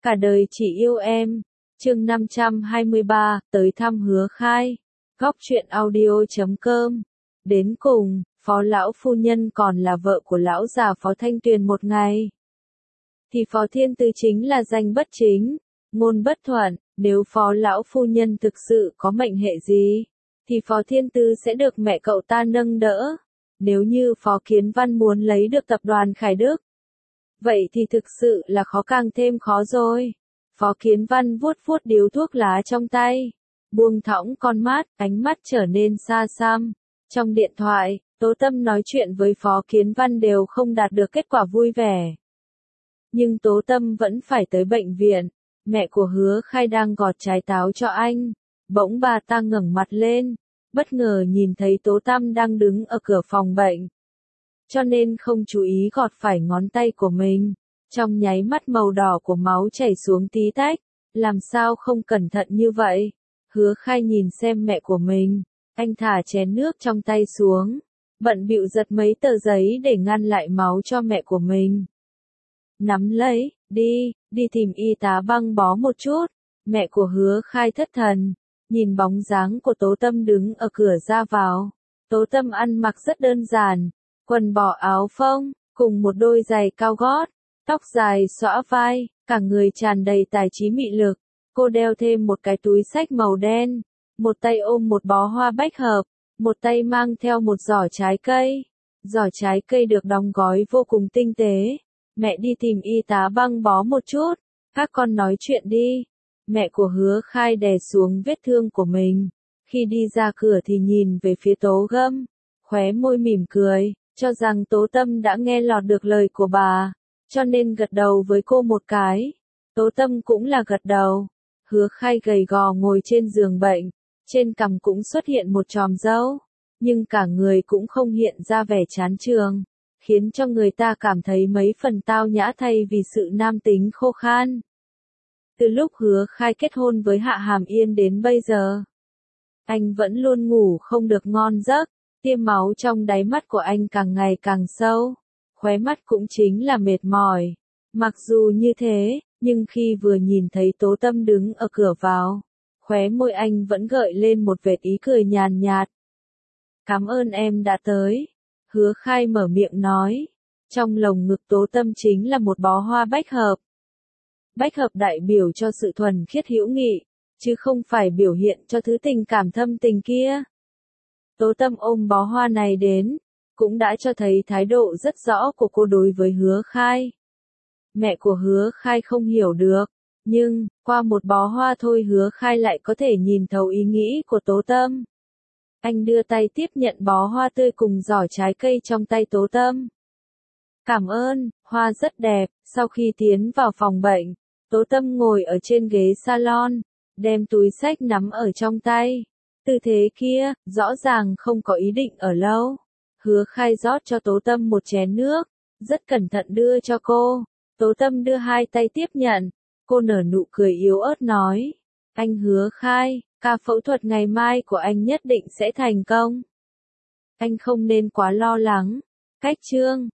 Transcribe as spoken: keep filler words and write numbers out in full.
Cả đời chỉ yêu em. Chương năm trăm hai mươi ba, tới thăm Hứa Khai. Góc truyện audio chấm com. Đến cùng, Phó lão phu nhân còn là vợ của lão già Phó Thanh Tuyền một ngày. Thì Phó Thiên Tứ chính là danh bất chính, ngôn bất thuận, nếu Phó lão phu nhân thực sự có mệnh hệ gì, thì Phó Thiên Tứ sẽ được mẹ cậu ta nâng đỡ. Nếu như Phó Kiến Văn muốn lấy được tập đoàn Khải Đức, vậy thì thực sự là khó càng thêm khó rồi. Phó Kiến Văn vuốt vuốt điếu thuốc lá trong tay, buông thõng con mắt, ánh mắt trở nên xa xăm. Trong điện thoại, Tố Tâm nói chuyện với Phó Kiến Văn đều không đạt được kết quả vui vẻ. Nhưng Tố Tâm vẫn phải tới bệnh viện. Mẹ của Hứa Khai đang gọt trái táo cho anh. Bỗng bà ta ngẩng mặt lên, bất ngờ nhìn thấy Tố Tâm đang đứng ở cửa phòng bệnh. Cho nên không chú ý gọt phải ngón tay của mình. Trong nháy mắt màu đỏ của máu chảy xuống tí tách. Làm sao không cẩn thận như vậy? Hứa Khai nhìn xem mẹ của mình. Anh thả chén nước trong tay xuống, bận bịu giật mấy tờ giấy để ngăn lại máu cho mẹ của mình. Nắm lấy, đi, đi tìm y tá băng bó một chút. Mẹ của Hứa Khai thất thần, nhìn bóng dáng của Tố Tâm đứng ở cửa ra vào. Tố Tâm ăn mặc rất đơn giản, quần bò áo phông, cùng một đôi giày cao gót, tóc dài xõa vai, cả người tràn đầy tài trí mị lực. Cô đeo thêm một cái túi xách màu đen, một tay ôm một bó hoa bách hợp, một tay mang theo một giỏ trái cây. Giỏ trái cây được đóng gói vô cùng tinh tế. Mẹ đi tìm y tá băng bó một chút, các con nói chuyện đi. Mẹ của Hứa Khai đè xuống vết thương của mình. Khi đi ra cửa thì nhìn về phía Tố Gâm, khóe môi mỉm cười, cho rằng Tố Tâm đã nghe lọt được lời của bà, cho nên gật đầu với cô một cái. Tố Tâm cũng là gật đầu. Hứa Khai gầy gò ngồi trên giường bệnh, trên cằm cũng xuất hiện một chòm râu, nhưng cả người cũng không hiện ra vẻ chán chường, khiến cho người ta cảm thấy mấy phần tao nhã thay vì sự nam tính khô khan. Từ lúc Hứa Khai kết hôn với Hạ Hàm Yên đến bây giờ, anh vẫn luôn ngủ không được ngon giấc, tia máu trong đáy mắt của anh càng ngày càng sâu, khóe mắt cũng chính là mệt mỏi. Mặc dù như thế, nhưng khi vừa nhìn thấy Tố Tâm đứng ở cửa vào, khóe môi anh vẫn gợi lên một vệt ý cười nhàn nhạt. Cảm ơn em đã tới. Hứa Khai mở miệng nói. Trong lồng ngực Tố Tâm chính là một bó hoa bách hợp. Bách hợp đại biểu cho sự thuần khiết hữu nghị, chứ không phải biểu hiện cho thứ tình cảm thâm tình kia. Tố Tâm ôm bó hoa này đến, cũng đã cho thấy thái độ rất rõ của cô đối với Hứa Khai. Mẹ của Hứa Khai không hiểu được, nhưng, qua một bó hoa thôi Hứa Khai lại có thể nhìn thấu ý nghĩ của Tố Tâm. Anh đưa tay tiếp nhận bó hoa tươi cùng giỏ trái cây trong tay Tố Tâm. Cảm ơn, hoa rất đẹp. Sau khi tiến vào phòng bệnh, Tố Tâm ngồi ở trên ghế salon, đem túi xách nắm ở trong tay. Tư thế kia, rõ ràng không có ý định ở lâu. Hứa Khai rót cho Tố Tâm một chén nước, rất cẩn thận đưa cho cô. Tố Tâm đưa hai tay tiếp nhận, cô nở nụ cười yếu ớt nói. Anh Hứa Khai, ca phẫu thuật ngày mai của anh nhất định sẽ thành công. Anh không nên quá lo lắng. Cách chương,